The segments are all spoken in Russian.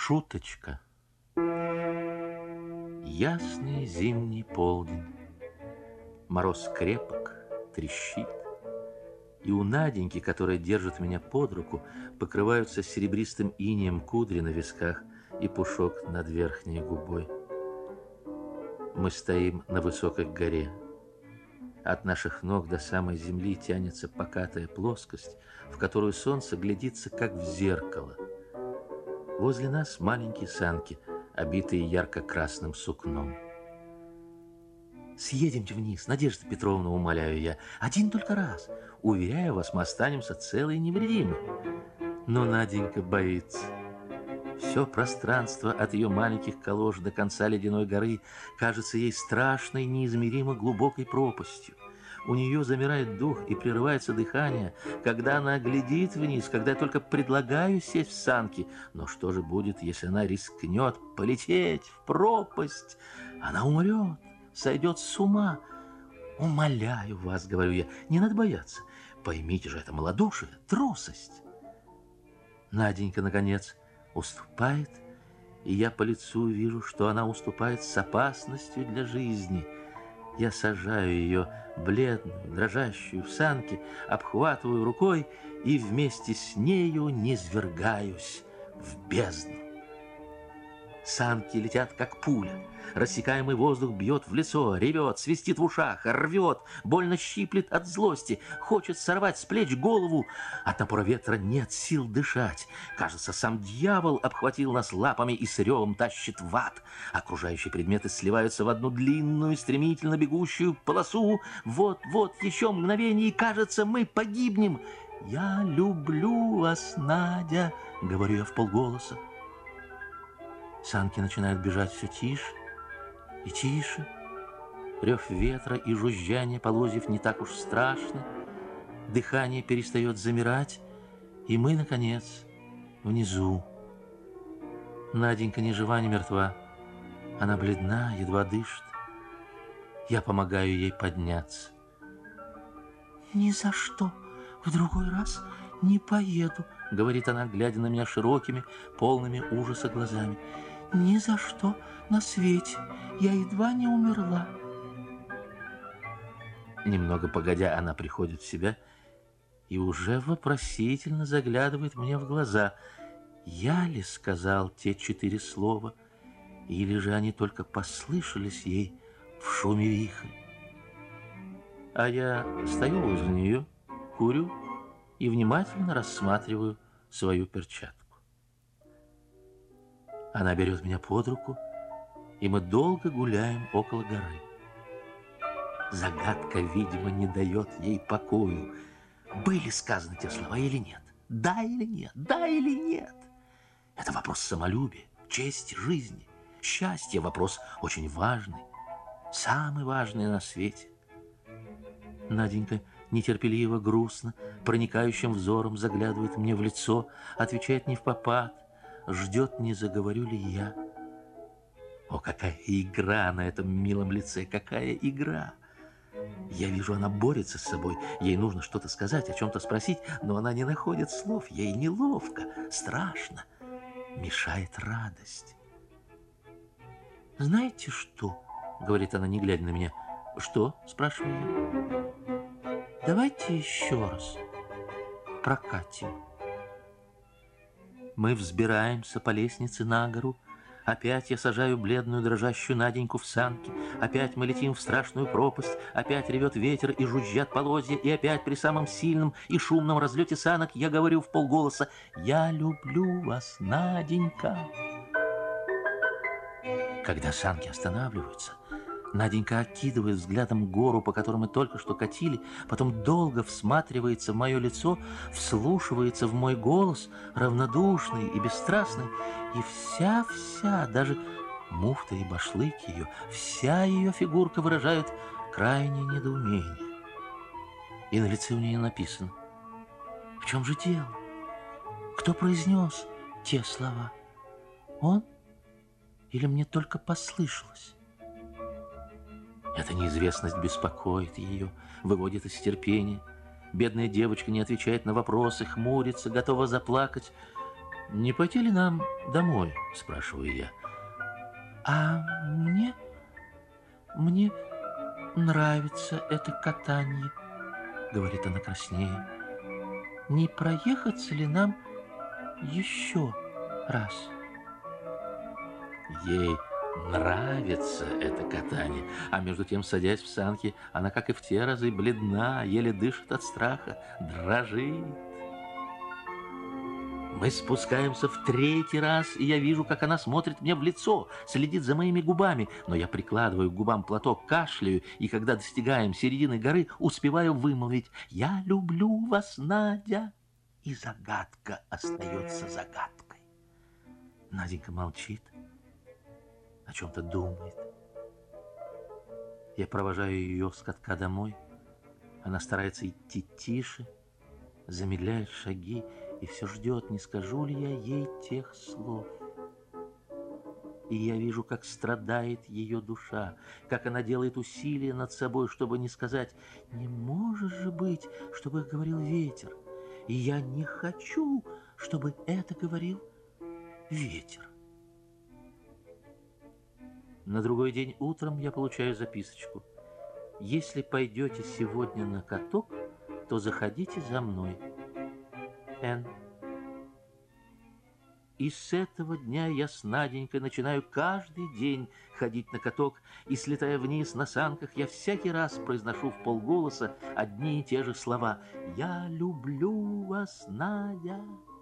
Шуточка. Ясный зимний полдень. Мороз крепок, трещит. И у Наденьки, которая держит меня под руку, покрываются серебристым инеем кудри на висках и пушок над верхней губой. Мы стоим на высокой горе. От наших ног до самой земли тянется покатая плоскость, в которую солнце глядится, как в зеркало. Возле нас маленькие санки, обитые ярко-красным сукном. «Съедемте вниз, Надежда Петровна, умоляю я. Один только раз. Уверяю вас, мы останемся целы и невредимы». Но Наденька боится. Все пространство от ее маленьких колош до конца ледяной горы кажется ей страшной, неизмеримо глубокой пропастью. У нее замирает дух и прерывается дыхание, когда она глядит вниз, когда я только предлагаю сесть в санки. Но что же будет, если она рискнет полететь в пропасть? Она умрет, сойдет с ума. «Умоляю вас, — говорю я, — не надо бояться. Поймите же, это малодушие, трусость». Наденька, наконец, уступает, и я по лицу вижу, что она уступает с опасностью для жизни. Я сажаю ее, бледную, дрожащую, в санки, обхватываю рукой и вместе с нею низвергаюсь в бездну. Санки летят, как пуля. Рассекаемый воздух бьет в лицо, ревет, свистит в ушах, рвет, больно щиплет от злости, хочет сорвать с плеч голову. От напора ветра нет сил дышать. Кажется, сам дьявол обхватил нас лапами и с ревом тащит в ад. Окружающие предметы сливаются в одну длинную, стремительно бегущую полосу. Вот-вот, еще мгновение, и кажется, мы погибнем. «Я люблю вас, Надя», — говорю я вполголоса. Санки начинают бежать все тише и тише. Рев ветра и жужжание полозьев не так уж страшно. Дыхание перестает замирать, и мы, наконец, внизу. Наденька ни жива, ни мертва. Она бледна, едва дышит. Я помогаю ей подняться. «Ни за что в другой раз не поеду», — говорит она, глядя на меня широкими, полными ужаса глазами. «Ни за что на свете. Я едва не умерла». Немного погодя, она приходит в себя и уже вопросительно заглядывает мне в глаза. Я ли сказал те 4 слова, или же они только послышались ей в шуме вихря? А я стою возле нее, курю и внимательно рассматриваю свою перчатку. Она берет меня под руку, и мы долго гуляем около горы. Загадка, видимо, не дает ей покою. Были сказаны те слова или нет? Да или нет? Да или нет? Это вопрос самолюбия, чести, жизни, счастья. Вопрос очень важный, самый важный на свете. Наденька нетерпеливо, грустно, проникающим взором заглядывает мне в лицо, отвечает невпопад, ждет, не заговорю ли я. О, какая игра на этом милом лице, какая игра! Я вижу, она борется с собой, ей нужно что-то сказать, о чем-то спросить, но она не находит слов, ей неловко, страшно, мешает радость. «Знаете что?» — говорит она, не глядя на меня. «Что?» — спрашиваю я. «Давайте еще раз прокатим». Мы взбираемся по лестнице на гору. Опять я сажаю бледную дрожащую Наденьку в санки. Опять мы летим в страшную пропасть. Опять ревет ветер и жужжат полозья. И опять при самом сильном и шумном разлете санок я говорю вполголоса: «Я люблю вас, Наденька». Когда санки останавливаются, Наденька окидывает взглядом гору, по которой мы только что катили, потом долго всматривается в мое лицо, вслушивается в мой голос, равнодушный и бесстрастный, и вся, даже муфта и башлык ее, вся ее фигурка выражают крайнее недоумение. И на лице у нее написано: «В чем же дело? Кто произнес те слова? Он? Или мне только послышалось?» Эта неизвестность беспокоит ее, выводит из терпения. Бедная девочка не отвечает на вопросы, хмурится, готова заплакать. Не пойти ли нам домой, спрашиваю я. А мне нравится это катание, говорит она краснее. Не проехаться ли нам еще раз? Ей нравится это катание, а между тем, садясь в санки, она, как и в те разы, бледна, еле дышит от страха, дрожит. Мы спускаемся в третий раз, и я вижу, как она смотрит мне в лицо, следит за моими губами, но я прикладываю к губам платок, кашляю, и когда достигаем середины горы, успеваю вымолвить: «Я люблю вас, Надя!» И загадка остается загадкой. Наденька молчит, о чем-то думает. Я провожаю ее с катка домой. Она старается идти тише, замедляет шаги и все ждет, не скажу ли я ей тех слов. И я вижу, как страдает ее душа, как она делает усилия над собой, чтобы не сказать: «Не может же быть, чтобы говорил ветер». И я не хочу, чтобы это говорил ветер. На другой день утром я получаю записочку: «Если пойдете сегодня на каток, то заходите за мной. Н». И с этого дня я с Наденькой начинаю каждый день ходить на каток, и, слетая вниз на санках, я всякий раз произношу вполголоса одни и те же слова: «Я люблю вас, Надя».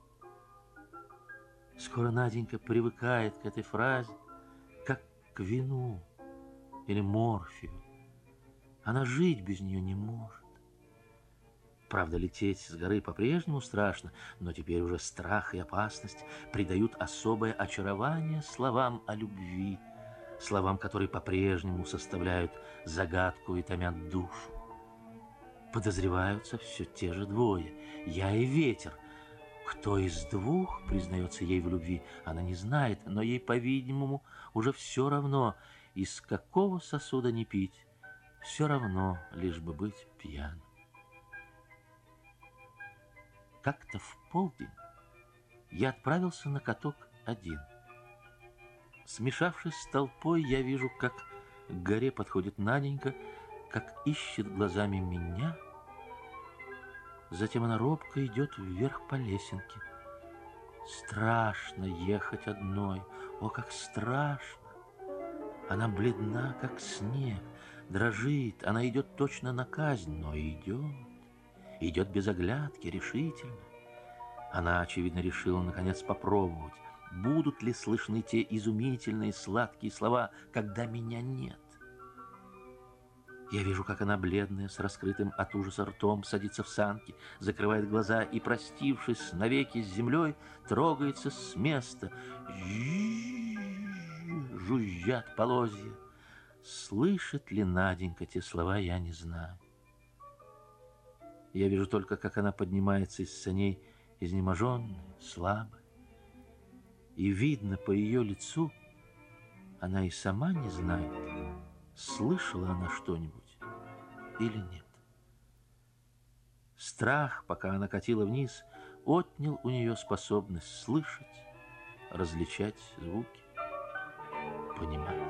Скоро Наденька привыкает к этой фразе, как к вину или морфию. Она жить без нее не может. Правда, лететь с горы по-прежнему страшно, но теперь уже страх и опасность придают особое очарование словам о любви, словам, которые по-прежнему составляют загадку и томят душу. Подозреваются все те же двое, я и ветер. Кто из двух признается ей в любви, она не знает, но ей, по-видимому, уже все равно, из какого сосуда не пить, все равно, лишь бы быть пьяным. Как-то в полдень я отправился на каток один. Смешавшись с толпой, я вижу, как к горе подходит Наденька, как ищет глазами меня. Затем она робко идет вверх по лесенке. Страшно ехать одной, о, как страшно! Она бледна, как снег, дрожит, она идет точно на казнь, но идет. Идет без оглядки, решительно. Она, очевидно, решила, наконец, попробовать, будут ли слышны те изумительные сладкие слова, когда меня нет. Я вижу, как она, бледная, с раскрытым от ужаса ртом, садится в санки, закрывает глаза и, простившись навеки с землей, трогается с места. Жужжат полозья. Слышит ли Наденька те слова, я не знаю. Я вижу только, как она поднимается из саней, изнеможенная, слабая. И видно по ее лицу, она и сама не знает, слышала она что-нибудь или нет. Страх, пока она катила вниз, отнял у нее способность слышать, различать звуки, понимать.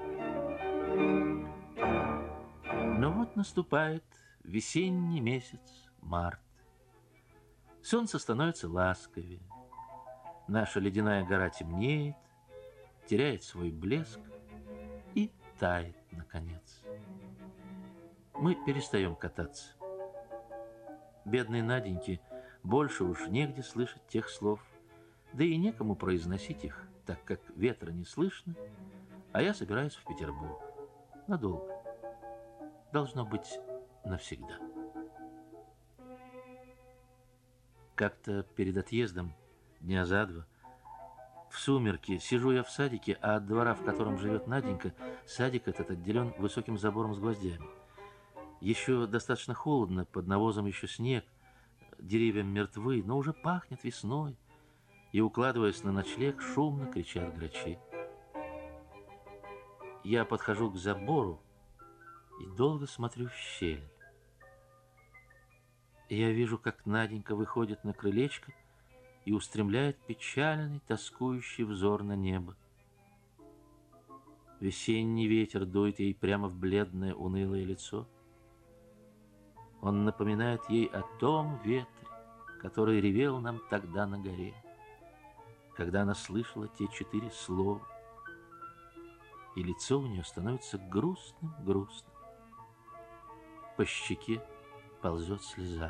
Но вот наступает весенний месяц, март. Солнце становится ласковее. Наша ледяная гора темнеет, теряет свой блеск и тает, наконец. Мы перестаем кататься. Бедной Наденьке больше уж негде слышать тех слов, да и некому произносить их, так как ветра не слышно, а я собираюсь в Петербург. Надолго. Должно быть, навсегда. Как-то перед отъездом, дня за два, в сумерки сижу я в садике, а от двора, в котором живет Наденька, садик этот отделен высоким забором с гвоздями. Еще достаточно холодно, под навозом еще снег, деревья мертвы, но уже пахнет весной, и, укладываясь на ночлег, шумно кричат грачи. Я подхожу к забору и долго смотрю в щель. Я вижу, как Наденька выходит на крылечко и устремляет печальный, тоскующий взор на небо. Весенний ветер дует ей прямо в бледное, унылое лицо. Он напоминает ей о том ветре, который ревел нам тогда на горе, когда она слышала те 4 слова, и лицо у нее становится грустным-грустным. По щеке ползет слеза.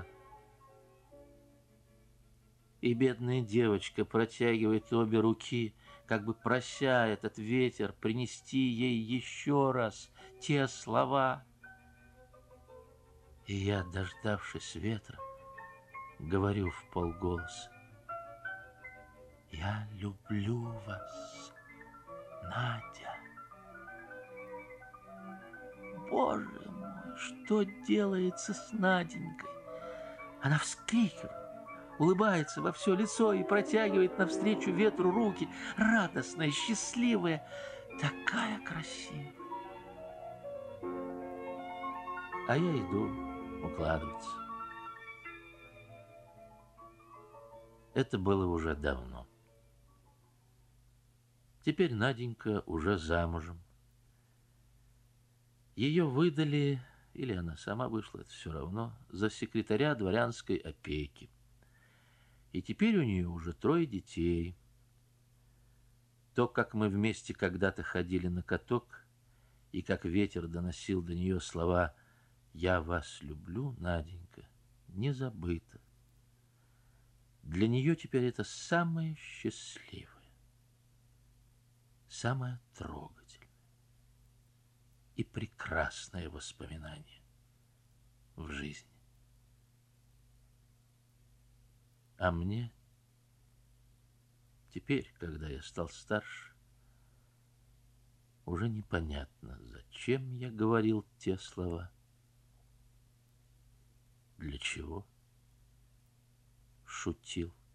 И бедная девочка протягивает обе руки, как бы прося этот ветер принести ей еще раз те слова. И я, дождавшись ветра, говорю вполголоса: я люблю вас, Надя. Боже мой, что делается с Наденькой? Она вскрикивает, улыбается во все лицо и протягивает навстречу ветру руки, радостная, счастливая, такая красивая. А я иду укладываться. Это было уже давно. Теперь Наденька уже замужем. Ее выдали, или она сама вышла, это все равно, за секретаря дворянской опеки. И теперь у нее уже 3 детей. То, как мы вместе когда-то ходили на каток, и как ветер доносил до нее слова «Я вас люблю, Наденька», не забыто. Для нее теперь это самое счастливое, самое трогательное и прекрасное воспоминание в жизни. А мне теперь, когда я стал старше, уже непонятно, зачем я говорил те слова, для чего шутил.